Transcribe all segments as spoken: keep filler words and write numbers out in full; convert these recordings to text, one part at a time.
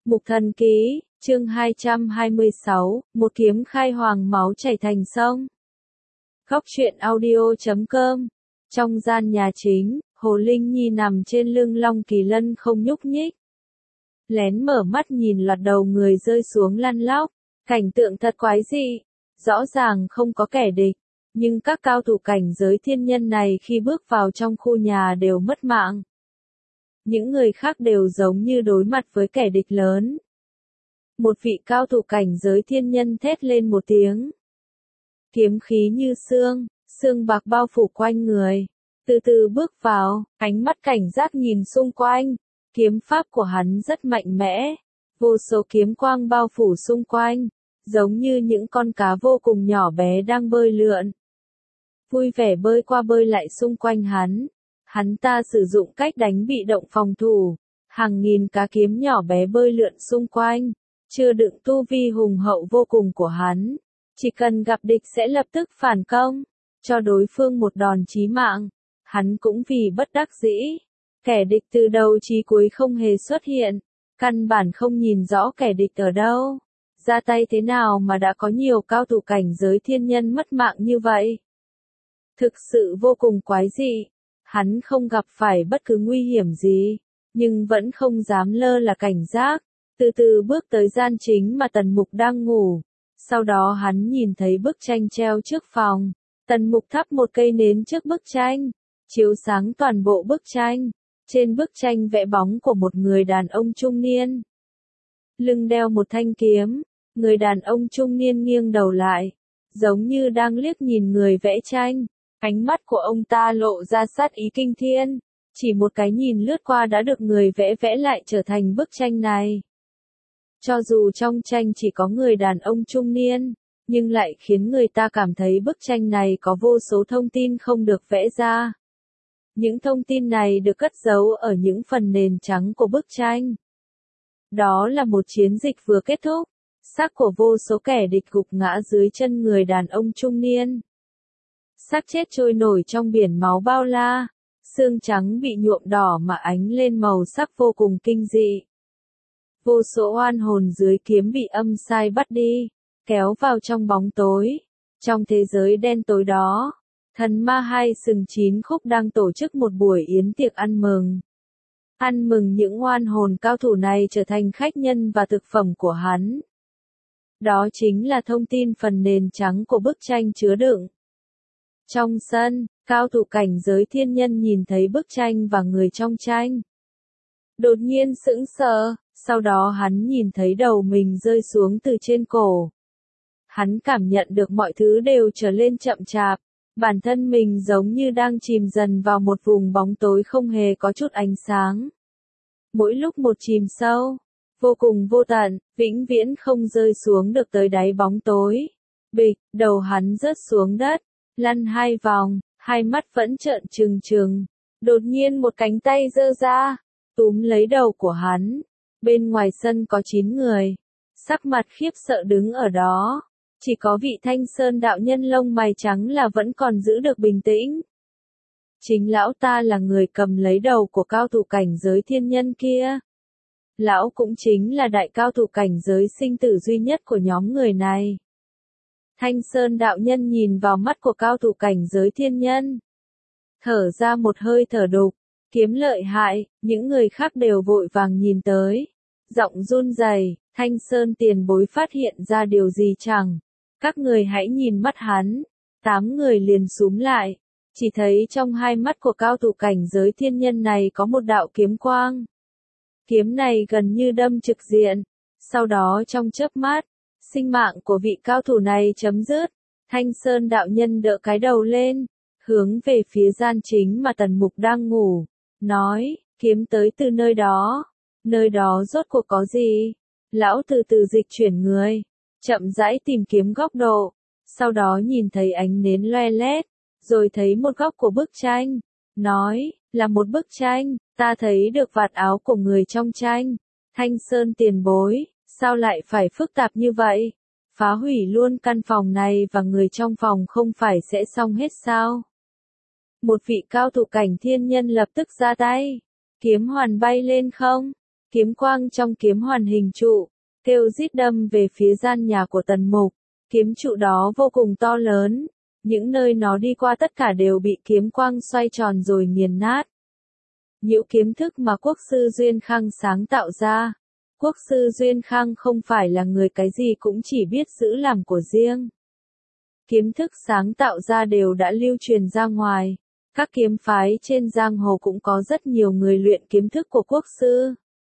Mục Thần Ký, chương hai trăm hai mươi sáu, một kiếm khai hoàng máu chảy thành sông. Góc truyện audio chấm com. Trong gian nhà chính, Hồ Linh Nhi nằm trên lưng Long Kỳ Lân không nhúc nhích. Lén mở mắt nhìn loạt đầu người rơi xuống lăn lóc, cảnh tượng thật quái dị, rõ ràng không có kẻ địch, nhưng các cao thủ cảnh giới thiên nhân này khi bước vào trong khu nhà đều mất mạng. Những người khác đều giống như đối mặt với kẻ địch lớn. Một vị cao thủ cảnh giới thiên nhân thét lên một tiếng. Kiếm khí như xương, xương bạc bao phủ quanh người. Từ từ bước vào, ánh mắt cảnh giác nhìn xung quanh. Kiếm pháp của hắn rất mạnh mẽ. Vô số kiếm quang bao phủ xung quanh, giống như những con cá vô cùng nhỏ bé đang bơi lượn. Vui vẻ bơi qua bơi lại xung quanh hắn. Hắn ta sử dụng cách đánh bị động phòng thủ. Hàng nghìn cá kiếm nhỏ bé bơi lượn xung quanh. Chưa đựng tu vi hùng hậu vô cùng của hắn. Chỉ cần gặp địch sẽ lập tức phản công. Cho đối phương một đòn chí mạng. Hắn cũng vì bất đắc dĩ. Kẻ địch từ đầu chí cuối không hề xuất hiện. Căn bản không nhìn rõ kẻ địch ở đâu. Ra tay thế nào mà đã có nhiều cao thủ cảnh giới thiên nhân mất mạng như vậy. Thực sự vô cùng quái dị. Hắn không gặp phải bất cứ nguy hiểm gì, nhưng vẫn không dám lơ là cảnh giác, từ từ bước tới gian chính mà Tần Mục đang ngủ. Sau đó hắn nhìn thấy bức tranh treo trước phòng, Tần Mục thắp một cây nến trước bức tranh, chiếu sáng toàn bộ bức tranh. Trên bức tranh vẽ bóng của một người đàn ông trung niên. Lưng đeo một thanh kiếm, người đàn ông trung niên nghiêng đầu lại, giống như đang liếc nhìn người vẽ tranh. Ánh mắt của ông ta lộ ra sát ý kinh thiên, chỉ một cái nhìn lướt qua đã được người vẽ vẽ lại trở thành bức tranh này. Cho dù trong tranh chỉ có người đàn ông trung niên, nhưng lại khiến người ta cảm thấy bức tranh này có vô số thông tin không được vẽ ra. Những thông tin này được cất giấu ở những phần nền trắng của bức tranh. Đó là một chiến dịch vừa kết thúc, xác của vô số kẻ địch gục ngã dưới chân người đàn ông trung niên. Xác chết trôi nổi trong biển máu bao la, xương trắng bị nhuộm đỏ mà ánh lên màu sắc vô cùng kinh dị. Vô số oan hồn dưới kiếm bị âm sai bắt đi, kéo vào trong bóng tối. Trong thế giới đen tối đó, thần ma hai sừng chín khúc đang tổ chức một buổi yến tiệc ăn mừng. Ăn mừng những oan hồn cao thủ này trở thành khách nhân và thực phẩm của hắn. Đó chính là thông tin phần nền trắng của bức tranh chứa đựng. Trong sân, cao thủ cảnh giới thiên nhân nhìn thấy bức tranh và người trong tranh. Đột nhiên sững sờ, sau đó hắn nhìn thấy đầu mình rơi xuống từ trên cổ. Hắn cảm nhận được mọi thứ đều trở lên chậm chạp, bản thân mình giống như đang chìm dần vào một vùng bóng tối không hề có chút ánh sáng. Mỗi lúc một chìm sâu, vô cùng vô tận, vĩnh viễn không rơi xuống được tới đáy bóng tối. Bịch, đầu hắn rớt xuống đất. Lăn hai vòng, hai mắt vẫn trợn trừng trừng. Đột nhiên một cánh tay giơ ra, túm lấy đầu của hắn. Bên ngoài sân có chín người, sắc mặt khiếp sợ đứng ở đó. Chỉ có vị Thanh Sơn đạo nhân lông mày trắng là vẫn còn giữ được bình tĩnh. Chính lão ta là người cầm lấy đầu của cao thủ cảnh giới thiên nhân kia. Lão cũng chính là đại cao thủ cảnh giới sinh tử duy nhất của nhóm người này. Thanh Sơn đạo nhân nhìn vào mắt của cao thủ cảnh giới thiên nhân. Thở ra một hơi thở đục, kiếm lợi hại, những người khác đều vội vàng nhìn tới. Giọng run rẩy, Thanh Sơn tiền bối phát hiện ra điều gì chẳng. Các người hãy nhìn mắt hắn. Tám người liền xúm lại. Chỉ thấy trong hai mắt của cao thủ cảnh giới thiên nhân này có một đạo kiếm quang. Kiếm này gần như đâm trực diện. Sau đó trong chớp mắt, sinh mạng của vị cao thủ này chấm dứt. Thanh Sơn đạo nhân đỡ cái đầu lên, hướng về phía gian chính mà Tần Mục đang ngủ, nói, kiếm tới từ nơi đó. Nơi đó rốt cuộc có gì? Lão từ từ dịch chuyển người, chậm rãi tìm kiếm góc độ, sau đó nhìn thấy ánh nến loe lét, rồi thấy một góc của bức tranh, nói, là một bức tranh, ta thấy được vạt áo của người trong tranh. Thanh Sơn tiền bối, sao lại phải phức tạp như vậy? Phá hủy luôn căn phòng này và người trong phòng không phải sẽ xong hết sao? Một vị cao thủ cảnh thiên nhân lập tức ra tay. Kiếm hoàn bay lên không. Kiếm quang trong kiếm hoàn hình trụ, kêu rít đâm về phía gian nhà của Tần Mục. Kiếm trụ đó vô cùng to lớn, những nơi nó đi qua tất cả đều bị kiếm quang xoay tròn rồi nghiền nát. Nhiễu kiếm thức mà quốc sư Duyên Khang sáng tạo ra. Quốc sư Duyên Khang không phải là người cái gì cũng chỉ biết giữ làm của riêng. Kiếm thức sáng tạo ra đều đã lưu truyền ra ngoài. Các kiếm phái trên giang hồ cũng có rất nhiều người luyện kiếm thức của quốc sư.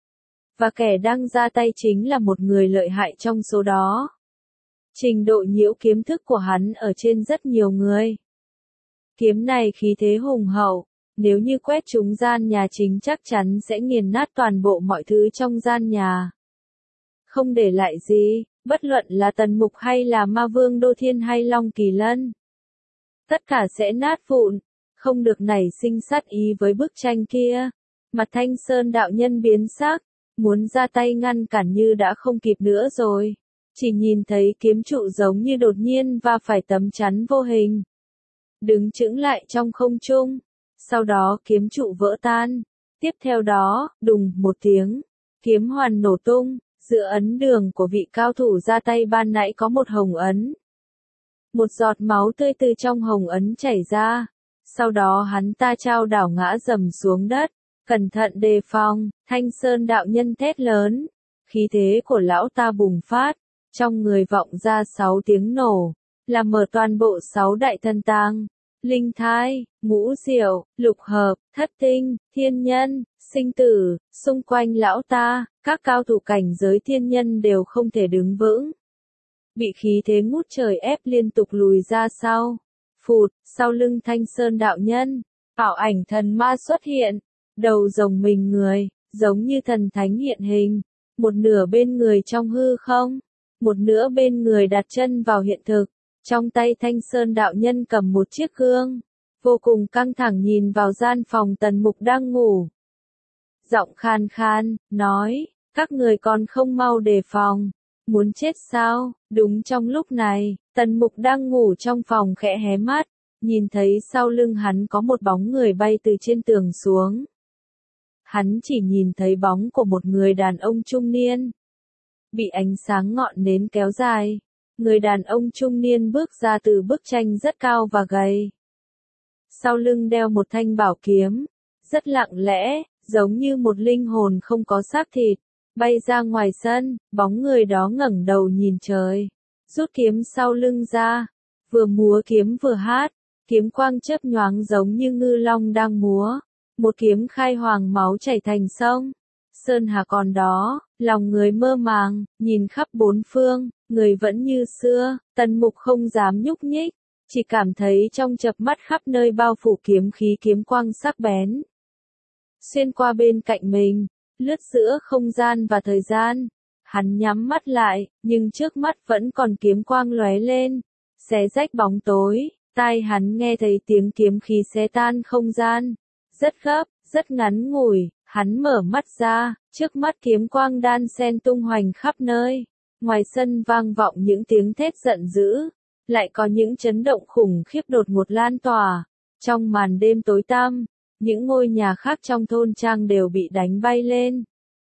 Và kẻ đang ra tay chính là một người lợi hại trong số đó. Trình độ nhiễu kiếm thức của hắn ở trên rất nhiều người. Kiếm này khí thế hùng hậu, nếu như quét trúng gian nhà chính chắc chắn sẽ nghiền nát toàn bộ mọi thứ trong gian nhà. Không để lại gì, bất luận là Tần Mục hay là Ma Vương Đô Thiên hay Long Kỳ Lân. Tất cả sẽ nát vụn, không được nảy sinh sát ý với bức tranh kia. Mặt Thanh Sơn đạo nhân biến sắc, muốn ra tay ngăn cản như đã không kịp nữa rồi. Chỉ nhìn thấy kiếm trụ giống như đột nhiên va phải tấm chắn vô hình. Đứng chững lại trong không trung. Sau đó kiếm trụ vỡ tan. Tiếp theo đó, đùng một tiếng. Kiếm hoàn nổ tung. Giữa ấn đường của vị cao thủ ra tay ban nãy có một hồng ấn. Một giọt máu tươi từ trong hồng ấn chảy ra. Sau đó hắn ta trao đảo ngã dầm xuống đất. Cẩn thận đề phòng, Thanh Sơn đạo nhân thét lớn. Khí thế của lão ta bùng phát. Trong người vọng ra sáu tiếng nổ. Làm mở toàn bộ sáu đại thần tàng. Linh thai, ngũ diệu, lục hợp, thất tinh, thiên nhân, sinh tử, xung quanh lão ta, các cao thủ cảnh giới thiên nhân đều không thể đứng vững. Bị khí thế ngút trời ép liên tục lùi ra sau. Phụt, sau lưng Thanh Sơn đạo nhân, ảo ảnh thần ma xuất hiện, đầu rồng mình người, giống như thần thánh hiện hình, một nửa bên người trong hư không, một nửa bên người đặt chân vào hiện thực. Trong tay Thanh Sơn đạo nhân cầm một chiếc gương, vô cùng căng thẳng nhìn vào gian phòng Tần Mục đang ngủ. Giọng khan khan, nói, các người còn không mau đề phòng, muốn chết sao? Đúng trong lúc này, Tần Mục đang ngủ trong phòng khẽ hé mắt, nhìn thấy sau lưng hắn có một bóng người bay từ trên tường xuống. Hắn chỉ nhìn thấy bóng của một người đàn ông trung niên, bị ánh sáng ngọn nến kéo dài. Người đàn ông trung niên bước ra từ bức tranh rất cao và gầy. Sau lưng đeo một thanh bảo kiếm, rất lặng lẽ, giống như một linh hồn không có xác thịt, bay ra ngoài sân, bóng người đó ngẩng đầu nhìn trời, rút kiếm sau lưng ra, vừa múa kiếm vừa hát, kiếm quang chớp nhoáng giống như ngư long đang múa, một kiếm khai hoàng máu chảy thành sông. Sơn hà còn đó, lòng người mơ màng, nhìn khắp bốn phương, người vẫn như xưa, Tần Mục không dám nhúc nhích, chỉ cảm thấy trong chập mắt khắp nơi bao phủ kiếm khí kiếm quang sắc bén. Xuyên qua bên cạnh mình, lướt giữa không gian và thời gian, hắn nhắm mắt lại, nhưng trước mắt vẫn còn kiếm quang lóe lên, xé rách bóng tối, tai hắn nghe thấy tiếng kiếm khí xé tan không gian, rất gấp, rất ngắn ngủi. Hắn mở mắt ra, trước mắt kiếm quang đan xen tung hoành khắp nơi. Ngoài sân vang vọng những tiếng thét giận dữ, lại có những chấn động khủng khiếp đột ngột lan tỏa. Trong màn đêm tối tăm, những ngôi nhà khác trong thôn trang đều bị đánh bay lên.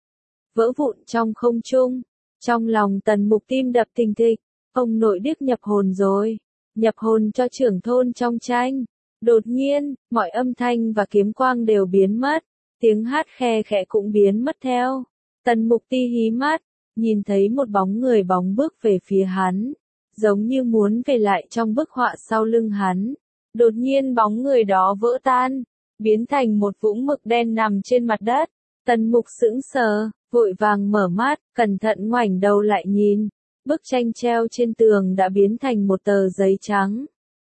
Vỡ vụn trong không trung, trong lòng Tần Mục tim đập thình thịch, ông nội điếc nhập hồn rồi, nhập hồn cho trưởng thôn trong tranh. Đột nhiên, mọi âm thanh và kiếm quang đều biến mất. Tiếng hát khe khẽ cũng biến mất theo. Tần Mục ti hí mắt, nhìn thấy một bóng người bóng bước về phía hắn, giống như muốn về lại trong bức họa sau lưng hắn. Đột nhiên bóng người đó vỡ tan, biến thành một vũng mực đen nằm trên mặt đất. Tần Mục sững sờ, vội vàng mở mắt, cẩn thận ngoảnh đầu lại nhìn. Bức tranh treo trên tường đã biến thành một tờ giấy trắng.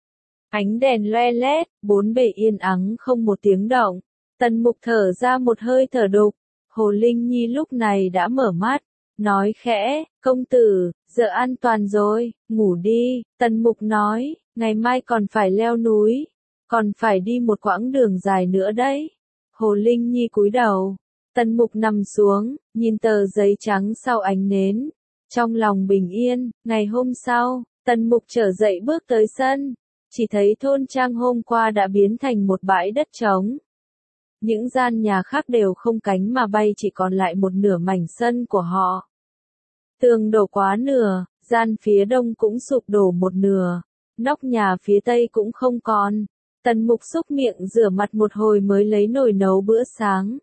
Ánh đèn loe lét, bốn bề yên ắng không một tiếng động. Tần Mục thở ra một hơi thở đục, Hồ Linh Nhi lúc này đã mở mắt, nói khẽ, công tử, giờ an toàn rồi, ngủ đi. Tần Mục nói, ngày mai còn phải leo núi, còn phải đi một quãng đường dài nữa đấy. Hồ Linh Nhi cúi đầu, Tần Mục nằm xuống, nhìn tờ giấy trắng sau ánh nến, trong lòng bình yên. Ngày hôm sau, Tần Mục trở dậy bước tới sân, chỉ thấy thôn trang hôm qua đã biến thành một bãi đất trống. những gian nhà khác đều không cánh mà bay, chỉ còn lại một nửa mảnh sân của họ. Tường đổ quá nửa, gian phía đông cũng sụp đổ một nửa, nóc nhà phía tây cũng không còn. Tần Mục xúc miệng rửa mặt một hồi mới lấy nồi nấu bữa sáng.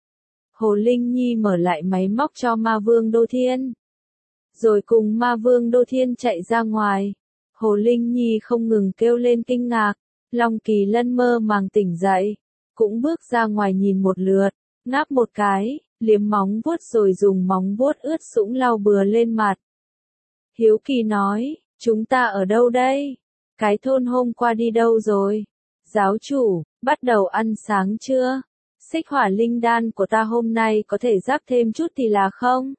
Hồ Linh Nhi mở lại máy móc cho Ma Vương Đô Thiên, rồi cùng Ma Vương Đô Thiên chạy ra ngoài. Hồ Linh Nhi không ngừng kêu lên kinh ngạc. Long Kỳ Lân mơ màng tỉnh dậy, cũng bước ra ngoài nhìn một lượt, ngáp một cái, liếm móng vuốt rồi dùng móng vuốt ướt sũng lau bừa lên mặt. Hiếu kỳ nói, chúng ta ở đâu đây? Cái thôn hôm qua đi đâu rồi? Giáo chủ, bắt đầu ăn sáng chưa? Xích hỏa linh đan của ta hôm nay có thể rắc thêm chút thì là không?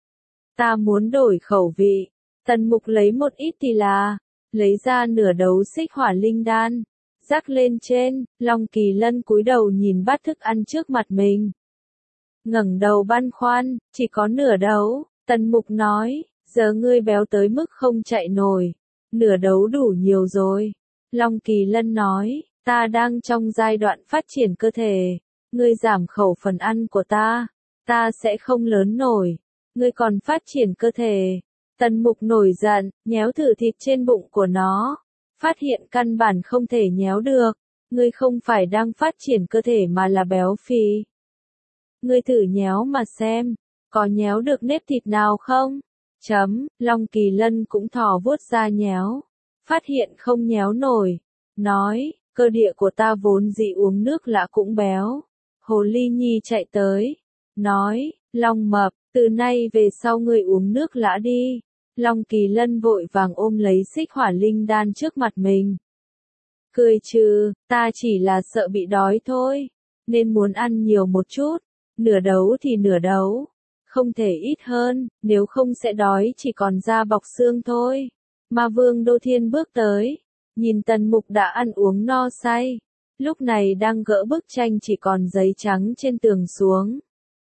Ta muốn đổi khẩu vị. Tần Mục lấy một ít thì là, lấy ra nửa đấu xích hỏa linh đan, rắc lên trên. Long Kỳ Lân cúi đầu nhìn bát thức ăn trước mặt mình, ngẩng đầu băn khoăn, chỉ có nửa đấu. Tần Mục nói, giờ ngươi béo tới mức không chạy nổi, nửa đấu đủ nhiều rồi. Long Kỳ Lân nói, ta đang trong giai đoạn phát triển cơ thể, ngươi giảm khẩu phần ăn của ta, ta sẽ không lớn nổi, ngươi còn phát triển cơ thể. Tần Mục nổi giận, nhéo thử thịt trên bụng của nó, phát hiện căn bản không thể nhéo được. Ngươi không phải đang phát triển cơ thể mà là béo phì. Ngươi thử nhéo mà xem, có nhéo được nếp thịt nào không? Chấm, Long Kỳ Lân cũng thò vuốt ra nhéo, phát hiện không nhéo nổi, nói, cơ địa của ta vốn dĩ uống nước lã cũng béo. Hồ Ly Nhi chạy tới, nói, Long Mập, từ nay về sau ngươi uống nước lã đi. Long Kỳ Lân vội vàng ôm lấy xích hỏa linh đan trước mặt mình. Cười trừ, ta chỉ là sợ bị đói thôi, nên muốn ăn nhiều một chút, nửa đấu thì nửa đấu, không thể ít hơn, nếu không sẽ đói chỉ còn da bọc xương thôi. Ma Vương Đô Thiên bước tới, nhìn Tần Mục đã ăn uống no say, lúc này đang gỡ bức tranh chỉ còn giấy trắng trên tường xuống.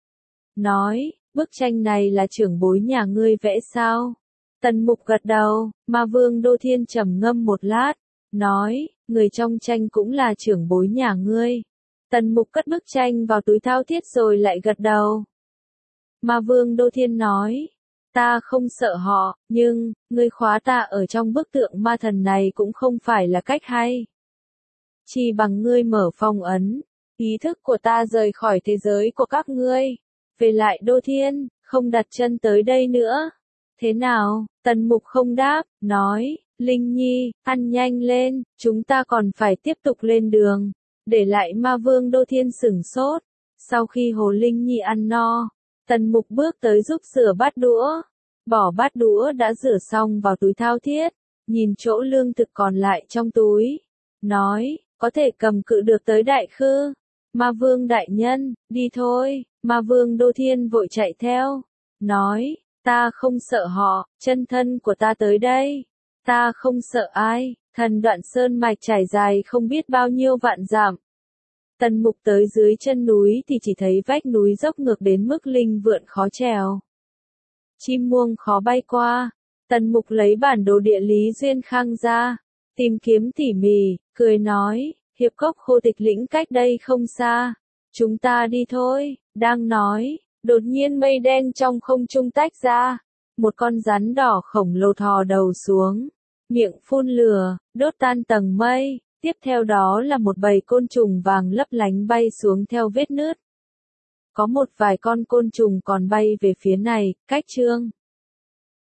Nói, bức tranh này là trưởng bối nhà ngươi vẽ sao? Tần Mục gật đầu. Ma Vương Đô Thiên trầm ngâm một lát, nói, người trong tranh cũng là trưởng bối nhà ngươi. Tần Mục cất bức tranh vào túi thao thiết rồi lại gật đầu. Ma Vương Đô Thiên nói, ta không sợ họ, nhưng, ngươi khóa ta ở trong bức tượng ma thần này cũng không phải là cách hay. Chỉ bằng ngươi mở phong ấn, ý thức của ta rời khỏi thế giới của các ngươi, về lại Đô Thiên, không đặt chân tới đây nữa. Thế nào? Tần Mục không đáp, nói, Linh Nhi, ăn nhanh lên, chúng ta còn phải tiếp tục lên đường. Để lại Ma Vương Đô Thiên sửng sốt. Sau khi Hồ Linh Nhi ăn no, Tần Mục bước tới giúp rửa bát đũa, bỏ bát đũa đã rửa xong vào túi thao thiết, nhìn chỗ lương thực còn lại trong túi, nói, có thể cầm cự được tới Đại Khư. Ma Vương đại nhân, đi thôi. Ma Vương Đô Thiên vội chạy theo, nói, ta không sợ họ, chân thân của ta tới đây. Ta không sợ ai, thần đoạn sơn mạch trải dài không biết bao nhiêu vạn dặm. Tần Mục tới dưới chân núi thì chỉ thấy vách núi dốc ngược đến mức linh vượn khó trèo, chim muông khó bay qua. Tần Mục lấy bản đồ địa lý Duyên Khang ra, tìm kiếm tỉ mỉ, cười nói, hiệp cốc khô tịch lĩnh cách đây không xa, chúng ta đi thôi. Đang nói, đột nhiên mây đen trong không trung tách ra, một con rắn đỏ khổng lồ thò đầu xuống, miệng phun lửa, đốt tan tầng mây, tiếp theo đó là một bầy côn trùng vàng lấp lánh bay xuống theo vết nứt. Có một vài con côn trùng còn bay về phía này, cách chương